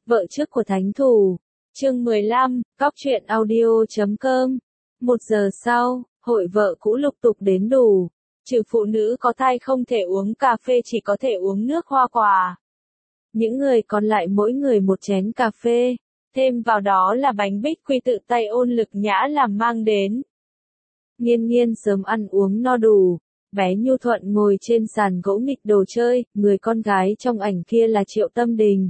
Vợ trước của thánh thủ. Chương 15, Cóc truyện audio.com. 1 giờ sau, hội vợ cũ lục tục đến đủ. Trừ phụ nữ có thai không thể uống cà phê chỉ có thể uống nước hoa quả. Những người còn lại mỗi người một chén cà phê. Thêm vào đó là bánh bích quy tự tay Ôn Lực Nhã làm mang đến. Nghiên Nghiên sớm ăn uống no đủ. Bé nhu thuận ngồi trên sàn gỗ nghịch đồ chơi, người con gái trong ảnh kia là Triệu Tâm Đình.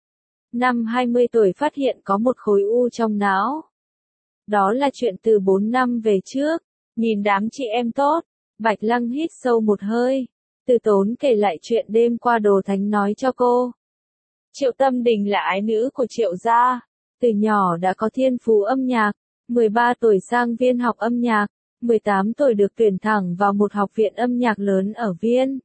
Năm 20 tuổi phát hiện có một khối u trong não. Đó là chuyện từ 4 năm về trước. Nhìn đám chị em tốt, Bạch Lăng hít sâu một hơi. Từ Tốn kể lại chuyện đêm qua Đồ Thánh nói cho cô. Triệu Tâm Đình là ái nữ của Triệu gia. Từ nhỏ đã có thiên phú âm nhạc. 13 tuổi sang Viên học âm nhạc. 18 tuổi được tuyển thẳng vào một học viện âm nhạc lớn ở Viên.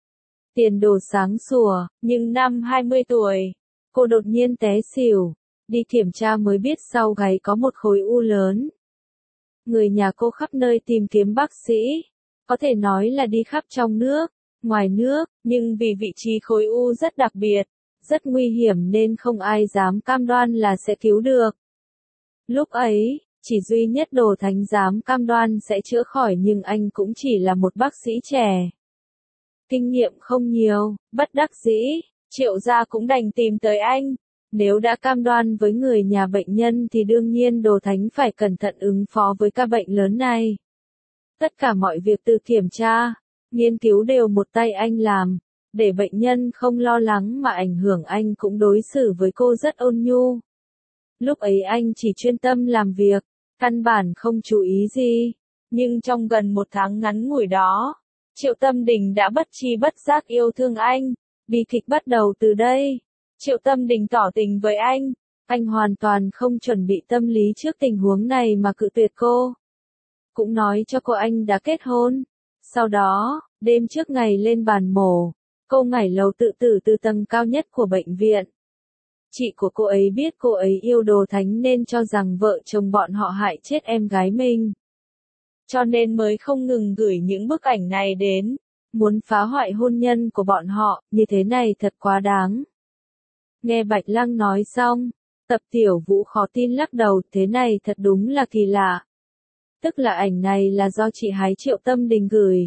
Tiền đồ sáng sủa, nhưng năm 20 tuổi, cô đột nhiên té xỉu. Đi kiểm tra mới biết sau gáy có một khối u lớn. Người nhà cô khắp nơi tìm kiếm bác sĩ. Có thể nói là đi khắp trong nước, ngoài nước, nhưng vì vị trí khối u rất đặc biệt, rất nguy hiểm nên không ai dám cam đoan là sẽ cứu được. Lúc ấy, chỉ duy nhất Đồ Thánh dám cam đoan sẽ chữa khỏi nhưng anh cũng chỉ là một bác sĩ trẻ. Kinh nghiệm không nhiều, bất đắc dĩ, Triệu gia cũng đành tìm tới anh. Nếu đã cam đoan với người nhà bệnh nhân thì đương nhiên Đồ Thánh phải cẩn thận ứng phó với ca bệnh lớn này. Tất cả mọi việc từ kiểm tra, nghiên cứu đều một tay anh làm, để bệnh nhân không lo lắng mà ảnh hưởng anh cũng đối xử với cô rất ôn nhu. Lúc ấy anh chỉ chuyên tâm làm việc, căn bản không chú ý gì, nhưng trong gần 1 tháng ngắn ngủi đó, Triệu Tâm Đình đã bất tri bất giác yêu thương anh, bi kịch bắt đầu từ đây. Triệu Tâm Đình tỏ tình với anh hoàn toàn không chuẩn bị tâm lý trước tình huống này mà cự tuyệt cô. Cũng nói cho cô anh đã kết hôn. Sau đó, đêm trước ngày lên bàn mổ, cô nhảy lầu tự tử từ tầng cao nhất của bệnh viện. Chị của cô ấy biết cô ấy yêu Đồ Thánh nên cho rằng vợ chồng bọn họ hại chết em gái mình. Cho nên mới không ngừng gửi những bức ảnh này đến, muốn phá hoại hôn nhân của bọn họ, như thế này thật quá đáng. Nghe Bạch Lăng nói xong, Tập Tiểu Vũ khó tin lắc đầu, thế này thật đúng là kỳ lạ. Tức là ảnh này là do chị hái Triệu Tâm Đình gửi.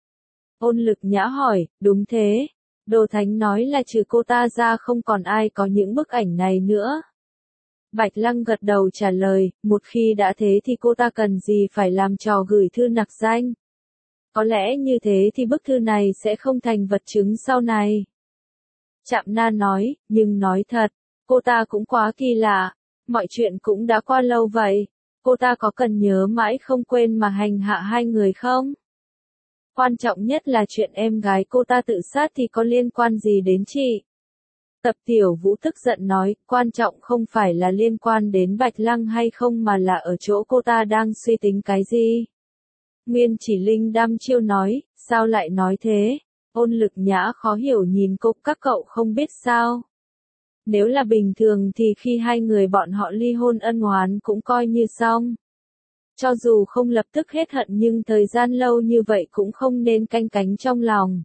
Ôn Lực Nhã hỏi, đúng thế. Đồ Thánh nói là trừ cô ta ra không còn ai có những bức ảnh này nữa. Bạch Lăng gật đầu trả lời, một khi đã thế thì cô ta cần gì phải làm trò gửi thư nặc danh. Có lẽ như thế thì bức thư này sẽ không thành vật chứng sau này. Trạm Na nói, nhưng nói thật, cô ta cũng quá kỳ lạ, mọi chuyện cũng đã qua lâu vậy, cô ta có cần nhớ mãi không quên mà hành hạ hai người không? Quan trọng nhất là chuyện em gái cô ta tự sát thì có liên quan gì đến chị? Tập Tiểu Vũ tức giận nói, quan trọng không phải là liên quan đến Bạch Lăng hay không mà là ở chỗ cô ta đang suy tính cái gì? Nguyên Chỉ Linh đăm chiêu nói, sao lại nói thế? Ôn Lực Nhã khó hiểu nhìn cô, các cậu không biết sao? Nếu là bình thường thì khi hai người bọn họ ly hôn ân oán cũng coi như xong. Cho dù không lập tức hết hận nhưng thời gian lâu như vậy cũng không nên canh cánh trong lòng.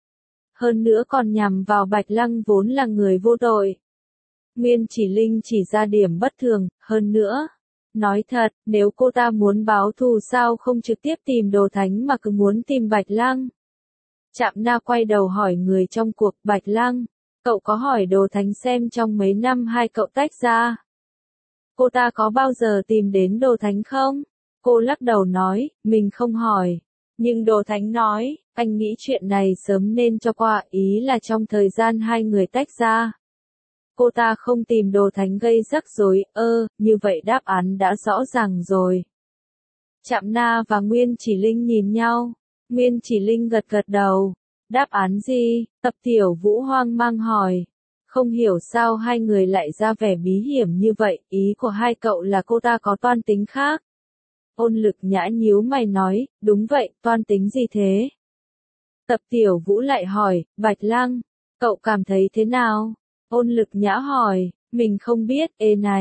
Hơn nữa còn nhằm vào Bạch Lăng vốn là người vô tội. Nguyên Chỉ Linh chỉ ra điểm bất thường, hơn nữa. Nói thật, nếu cô ta muốn báo thù sao không trực tiếp tìm Đồ Thánh mà cứ muốn tìm Bạch Lăng. Trạm Na quay đầu hỏi người trong cuộc, Bạch Lăng, cậu có hỏi Đồ Thánh xem trong mấy năm hai cậu tách ra, cô ta có bao giờ tìm đến Đồ Thánh không? Cô lắc đầu nói, mình không hỏi. Nhưng Đồ Thánh nói, anh nghĩ chuyện này sớm nên cho qua, ý là trong thời gian hai người tách ra. Cô ta không tìm Đồ Thánh gây rắc rối, như vậy đáp án đã rõ ràng rồi. Trạm Na và Nguyên Chỉ Linh nhìn nhau, Nguyên Chỉ Linh gật gật đầu. Đáp án gì? Tập Tiểu Vũ hoang mang hỏi. Không hiểu sao hai người lại ra vẻ bí hiểm như vậy, ý của hai cậu là cô ta có toan tính khác. Ôn Lực Nhã nhíu mày nói, đúng vậy, toan tính gì thế? Tập Tiểu Vũ lại hỏi, Bạch Lăng, cậu cảm thấy thế nào? Ôn Lực Nhã hỏi, mình không biết,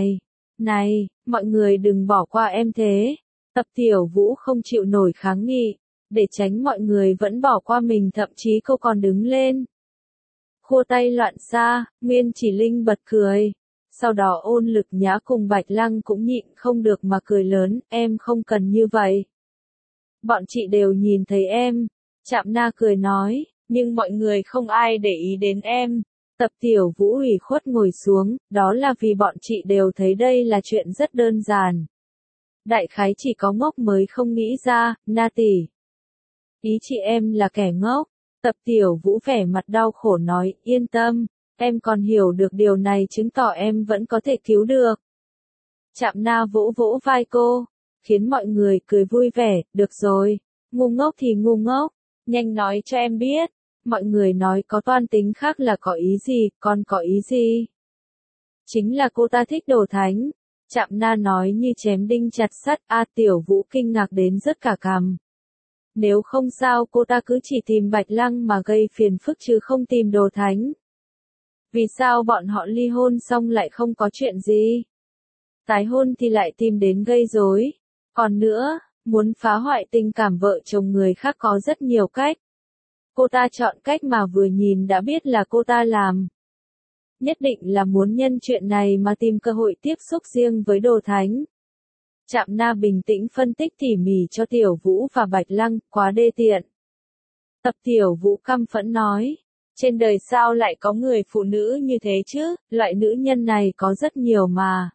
này, mọi người đừng bỏ qua em thế. Tập Tiểu Vũ không chịu nổi kháng nghị, để tránh mọi người vẫn bỏ qua mình thậm chí cô còn đứng lên. Khua tay loạn xạ, Nguyên Chỉ Linh bật cười. Sau đó Ôn Lực Nhã cùng Bạch Lăng cũng nhịn không được mà cười lớn, em không cần như vậy. Bọn chị đều nhìn thấy em. Trạm Na cười nói, nhưng mọi người không ai để ý đến em. Tập Tiểu Vũ ủy khuất ngồi xuống, đó là vì bọn chị đều thấy đây là chuyện rất đơn giản. Đại khái chỉ có ngốc mới không nghĩ ra, Na tỷ. Ý chị em là kẻ ngốc. Tập Tiểu Vũ vẻ mặt đau khổ nói, yên tâm, em còn hiểu được điều này chứng tỏ em vẫn có thể cứu được. Trạm Na vỗ vỗ vai cô, khiến mọi người cười vui vẻ, được rồi, ngu ngốc thì ngu ngốc, nhanh nói cho em biết. Mọi người nói có toan tính khác là có ý gì, con có ý gì? Chính là cô ta thích Đồ Thánh. Trạm Na nói như chém đinh chặt sắt, Tiểu Vũ kinh ngạc đến rớt cả cằm. Nếu không sao cô ta cứ chỉ tìm Bạch Lăng mà gây phiền phức chứ không tìm Đồ Thánh. Vì sao bọn họ ly hôn xong lại không có chuyện gì? Tái hôn thì lại tìm đến gây rối. Còn nữa, muốn phá hoại tình cảm vợ chồng người khác có rất nhiều cách. Cô ta chọn cách mà vừa nhìn đã biết là cô ta làm. Nhất định là muốn nhân chuyện này mà tìm cơ hội tiếp xúc riêng với Đồ Thánh. Trạm Na bình tĩnh phân tích tỉ mỉ cho Tiểu Vũ và Bạch Lăng, quá đê tiện. Tập Tiểu Vũ căm phẫn nói, trên đời sao lại có người phụ nữ như thế chứ, loại nữ nhân này có rất nhiều mà.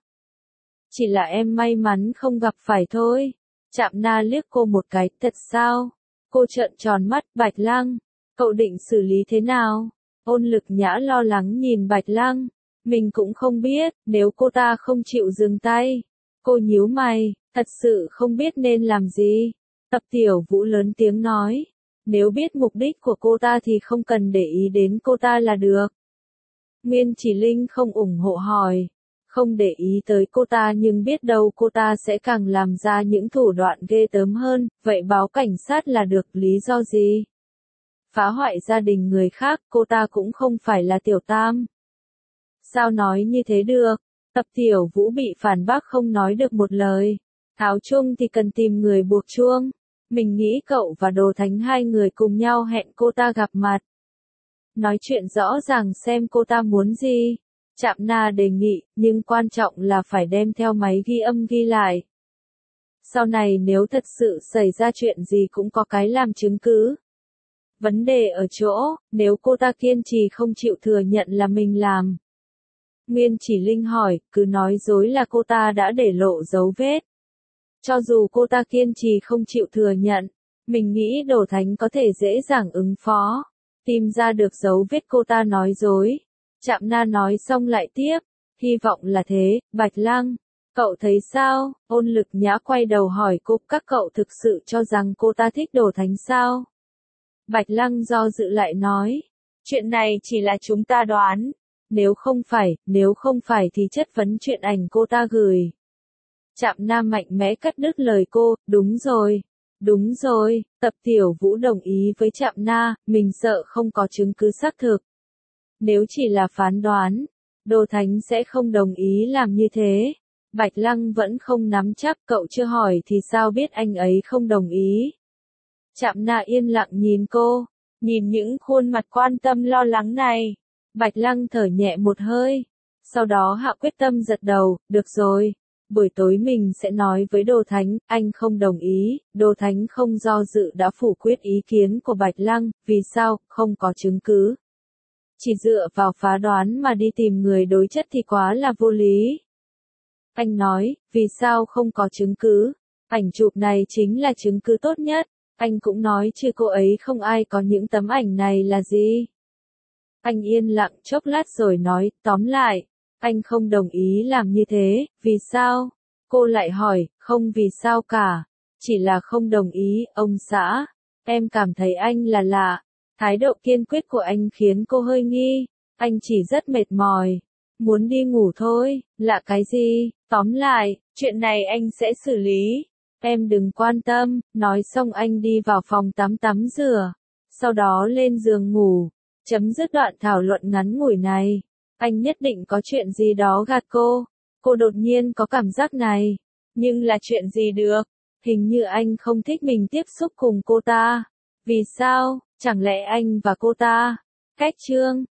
Chỉ là em may mắn không gặp phải thôi. Trạm Na liếc cô một cái, thật sao? Cô trợn tròn mắt, Bạch Lăng, cậu định xử lý thế nào? Ôn Lực Nhã lo lắng nhìn Bạch Lăng, mình cũng không biết, nếu cô ta không chịu dừng tay. Cô nhíu mày, thật sự không biết nên làm gì. Tập Tiểu Vũ lớn tiếng nói, nếu biết mục đích của cô ta thì không cần để ý đến cô ta là được. Nguyên Chỉ Linh không ủng hộ hỏi, không để ý tới cô ta nhưng biết đâu cô ta sẽ càng làm ra những thủ đoạn ghê tởm hơn, vậy báo cảnh sát là được, lý do gì? Phá hoại gia đình người khác, cô ta cũng không phải là Tiểu Tam. Sao nói như thế được? Tập Tiểu Vũ bị phản bác không nói được một lời. Tháo chuông thì cần tìm người buộc chuông. Mình nghĩ cậu và Đồ Thánh hai người cùng nhau hẹn cô ta gặp mặt. Nói chuyện rõ ràng xem cô ta muốn gì. Trạm Na đề nghị, nhưng quan trọng là phải đem theo máy ghi âm ghi lại. Sau này nếu thật sự xảy ra chuyện gì cũng có cái làm chứng cứ. Vấn đề ở chỗ, nếu cô ta kiên trì không chịu thừa nhận là mình làm. Nguyên Chỉ Linh hỏi, cứ nói dối là cô ta đã để lộ dấu vết. Cho dù cô ta kiên trì không chịu thừa nhận, mình nghĩ Đồ Thánh có thể dễ dàng ứng phó. Tìm ra được dấu vết cô ta nói dối. Trạm Na nói xong lại tiếp, hy vọng là thế, Bạch Lăng. Cậu thấy sao? Ôn Lực Nhã quay đầu hỏi cô, các cậu thực sự cho rằng cô ta thích Đồ Thánh sao? Bạch Lăng do dự lại nói, chuyện này chỉ là chúng ta đoán. Nếu không phải thì chất vấn chuyện ảnh cô ta gửi. Trạm Na mạnh mẽ cắt đứt lời cô, đúng rồi, Tập Tiểu Vũ đồng ý với Trạm Na, mình sợ không có chứng cứ xác thực. Nếu chỉ là phán đoán, Đồ Thánh sẽ không đồng ý làm như thế. Bạch Lăng vẫn không nắm chắc, cậu chưa hỏi thì sao biết anh ấy không đồng ý. Trạm Na yên lặng nhìn cô, nhìn những khuôn mặt quan tâm lo lắng này. Bạch Lăng thở nhẹ một hơi, sau đó hạ quyết tâm gật đầu, được rồi, buổi tối mình sẽ nói với Đồ Thánh, anh không đồng ý. Đồ Thánh không do dự đã phủ quyết ý kiến của Bạch Lăng, vì sao, không có chứng cứ. Chỉ dựa vào phán đoán mà đi tìm người đối chất thì quá là vô lý. Anh nói, vì sao không có chứng cứ, ảnh chụp này chính là chứng cứ tốt nhất. Anh cũng nói chứ cô ấy không ai có những tấm ảnh này là gì. Anh yên lặng chốc lát rồi nói, tóm lại, anh không đồng ý làm như thế, vì sao? Cô lại hỏi, không vì sao cả, chỉ là không đồng ý, ông xã. Em cảm thấy anh là lạ. Thái độ kiên quyết của anh khiến cô hơi nghi, anh chỉ rất mệt mỏi, muốn đi ngủ thôi, lạ cái gì, tóm lại, chuyện này anh sẽ xử lý. Em đừng quan tâm, nói xong anh đi vào phòng tắm rửa, sau đó lên giường ngủ. Chấm dứt đoạn thảo luận ngắn ngủi này. Anh nhất định có chuyện gì đó gạt cô. Cô đột nhiên có cảm giác này. Nhưng là chuyện gì được? Hình như anh không thích mình tiếp xúc cùng cô ta. Vì sao? Chẳng lẽ anh và cô ta? Cách chương